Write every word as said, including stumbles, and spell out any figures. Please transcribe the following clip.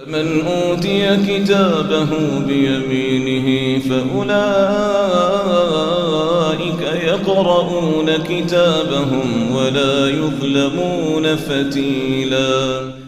من أوتي كتابه بيمينه فأولئك يقرؤون كتابهم ولا يظلمون فتيلا.